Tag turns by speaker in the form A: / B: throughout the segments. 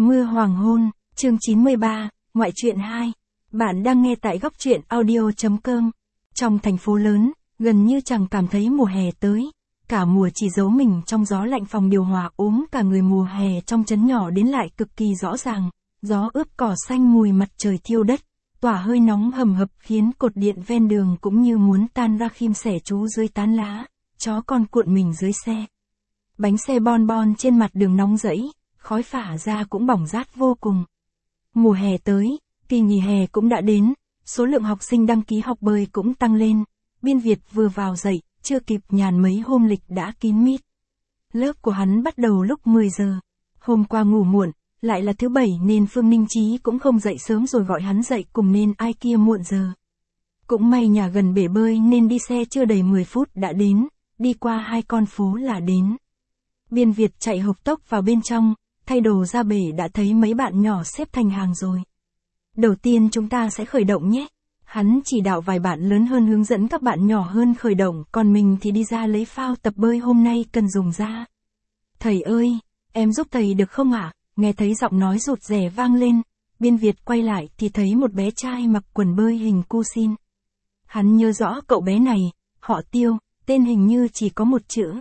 A: Mưa hoàng hôn, chương 93, ngoại truyện 2. Bạn đang nghe tại góc truyện audio.com. Trong thành phố lớn, gần như chẳng cảm thấy mùa hè tới. Cả mùa chỉ giấu mình trong gió lạnh phòng điều hòa ốm cả người mùa hè trong trấn nhỏ đến lại cực kỳ rõ ràng. Gió ướp cỏ xanh mùi mặt trời thiêu đất, tỏa hơi nóng hầm hập khiến cột điện ven đường cũng như muốn tan ra khim xẻ chú dưới tán lá, chó con cuộn mình dưới xe. Bánh xe bon bon trên mặt đường nóng rẫy, khói phả ra cũng bỏng rát vô cùng. Mùa hè tới, kỳ nghỉ hè cũng đã đến, số lượng học sinh đăng ký học bơi cũng tăng lên. Biên Việt vừa vào dậy, chưa kịp nhàn mấy hôm lịch đã kín mít. Lớp của hắn bắt đầu lúc 10 giờ. Hôm qua ngủ muộn, lại là thứ bảy nên Phương Ninh Chí cũng không dậy sớm rồi gọi hắn dậy cùng nên ai kia muộn giờ. Cũng may nhà gần bể bơi nên đi xe chưa đầy 10 phút đã đến, đi qua 2 con phố là đến. Biên Việt chạy hộc tốc vào bên trong, thay đồ ra bể đã thấy mấy bạn nhỏ xếp thành hàng rồi. Đầu tiên chúng ta sẽ khởi động nhé. Hắn chỉ đạo vài bạn lớn hơn hướng dẫn các bạn nhỏ hơn khởi động, còn mình thì đi ra lấy phao tập bơi hôm nay cần dùng ra. Thầy ơi, em giúp thầy được không ạ? Nghe thấy giọng nói rụt rè vang lên, Biên Việt quay lại thì thấy một bé trai mặc quần bơi hình cu xin. Hắn nhớ rõ cậu bé này, họ Tiêu, tên hình như chỉ có một chữ.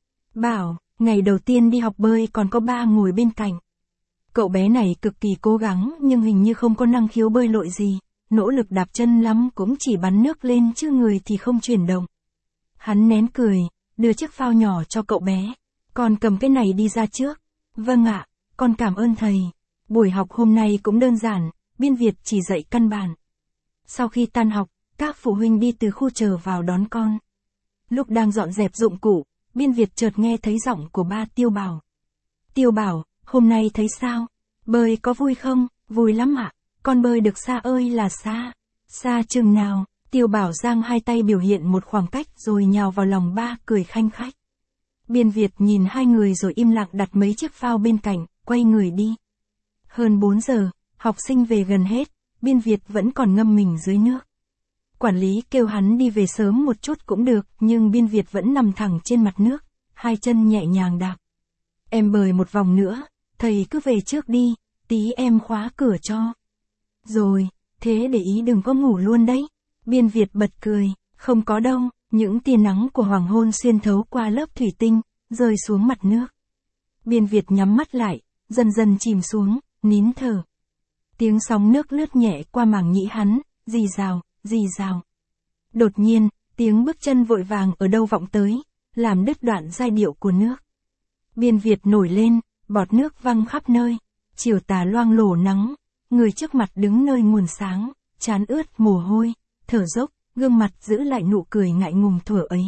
A: Bảo, ngày đầu tiên đi học bơi còn có ba ngồi bên cạnh. Cậu bé này cực kỳ cố gắng nhưng hình như không có năng khiếu bơi lội gì, nỗ lực đạp chân lắm cũng chỉ bắn nước lên chứ người thì không chuyển động. Hắn nén cười, đưa chiếc phao nhỏ cho cậu bé. Con cầm cái này đi ra trước. Vâng ạ, con cảm ơn thầy. Buổi học hôm nay cũng đơn giản, Biên Việt chỉ dạy căn bản. Sau khi tan học, các phụ huynh đi từ khu chờ vào đón con. Lúc đang dọn dẹp dụng cụ, Biên Việt chợt nghe thấy giọng của ba Tiêu Bảo. Tiêu Bảo, hôm nay thấy sao? Bơi có vui không? Vui lắm ạ. Con bơi được xa ơi là xa. Xa chừng nào? Tiêu Bảo giang hai tay biểu hiện một khoảng cách rồi nhào vào lòng ba cười khanh khách. Biên Việt nhìn hai người rồi im lặng đặt mấy chiếc phao bên cạnh, quay người đi. Hơn 4 giờ, học sinh về gần hết, Biên Việt vẫn còn ngâm mình dưới nước. Quản lý kêu hắn đi về sớm một chút cũng được, nhưng Biên Việt vẫn nằm thẳng trên mặt nước, hai chân nhẹ nhàng đạp. Em bơi một vòng nữa, thầy cứ về trước đi, tí em khóa cửa cho. Rồi, thế để ý đừng có ngủ luôn đấy. Biên Việt bật cười, không có đâu, những tia nắng của hoàng hôn xuyên thấu qua lớp thủy tinh, rơi xuống mặt nước. Biên Việt nhắm mắt lại, dần dần chìm xuống, nín thở. Tiếng sóng nước lướt nhẹ qua màng nhĩ hắn, rì rào, rì rào. Đột nhiên, tiếng bước chân vội vàng ở đâu vọng tới, làm đứt đoạn giai điệu của nước. Biên Việt nổi lên, bọt nước văng khắp nơi, chiều tà loang lổ nắng, người trước mặt đứng nơi nguồn sáng, trán ướt mồ hôi, thở dốc, gương mặt giữ lại nụ cười ngại ngùng thuở ấy.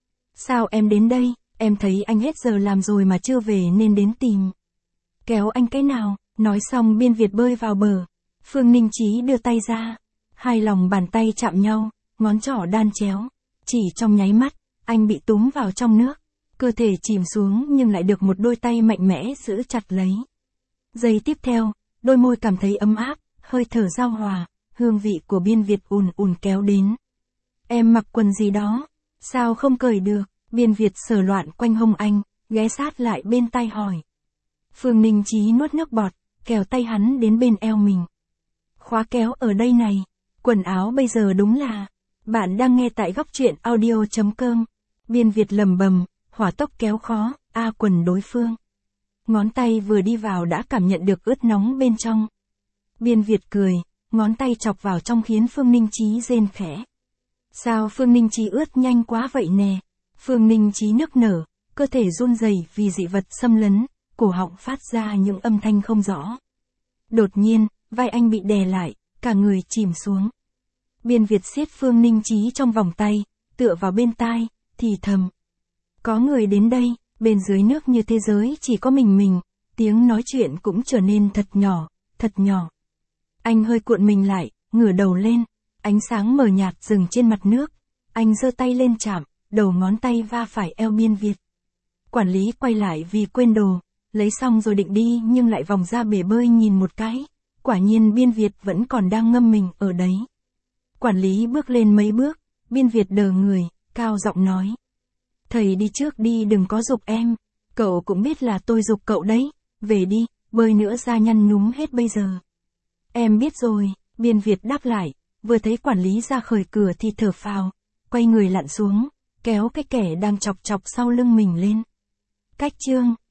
A: Sao em đến đây, em thấy anh hết giờ làm rồi mà chưa về nên đến tìm. Kéo anh cái nào, nói xong Biên Việt bơi vào bờ. Phương Ninh Chí đưa tay ra, hai lòng bàn tay chạm nhau, ngón trỏ đan chéo. Chỉ trong nháy mắt, anh bị túm vào trong nước. Cơ thể chìm xuống nhưng lại được một đôi tay mạnh mẽ giữ chặt lấy. Giây tiếp theo, đôi môi cảm thấy ấm áp, hơi thở giao hòa, hương vị của Biên Việt ùn ùn kéo đến. Em mặc quần gì đó? Sao không cởi được? Biên Việt sờ loạn quanh hông anh, ghé sát lại bên tai hỏi. Phương Ninh Chí nuốt nước bọt, kéo tay hắn đến bên eo mình. Khóa kéo ở đây này, quần áo bây giờ đúng là. Bạn đang nghe tại góc truyện audio.com. Biên Việt lầm bầm, hỏa tốc kéo khó, quần đối phương. Ngón tay vừa đi vào đã cảm nhận được ướt nóng bên trong. Biên Việt cười, ngón tay chọc vào trong khiến Phương Ninh Chí rên khẽ. Sao Phương Ninh Chí ướt nhanh quá vậy nè? Phương Ninh Chí nức nở, cơ thể run rẩy vì dị vật xâm lấn, cổ họng phát ra những âm thanh không rõ. Đột nhiên, vai anh bị đè lại, cả người chìm xuống. Biên Việt siết Phương Ninh Chí trong vòng tay, tựa vào bên tai, thì thầm. Có người đến đây, bên dưới nước như thế giới chỉ có mình, tiếng nói chuyện cũng trở nên thật nhỏ, thật nhỏ. Anh hơi cuộn mình lại, ngửa đầu lên, ánh sáng mờ nhạt dừng trên mặt nước. Anh giơ tay lên chạm, đầu ngón tay va phải eo Biên Việt. Quản lý quay lại vì quên đồ, lấy xong rồi định đi nhưng lại vòng ra bể bơi nhìn một cái. Quả nhiên Biên Việt vẫn còn đang ngâm mình ở đấy. Quản lý bước lên mấy bước, Biên Việt đờ người, cao giọng nói. Thầy đi trước đi đừng có giục em, cậu cũng biết là tôi giục cậu đấy, về đi, bơi nữa da nhăn nhúm hết bây giờ. Em biết rồi, Biên Việt đáp lại, vừa thấy quản lý ra khởi cửa thì thở phào, quay người lặn xuống, kéo cái kẻ đang chọc chọc sau lưng mình lên. Cách chương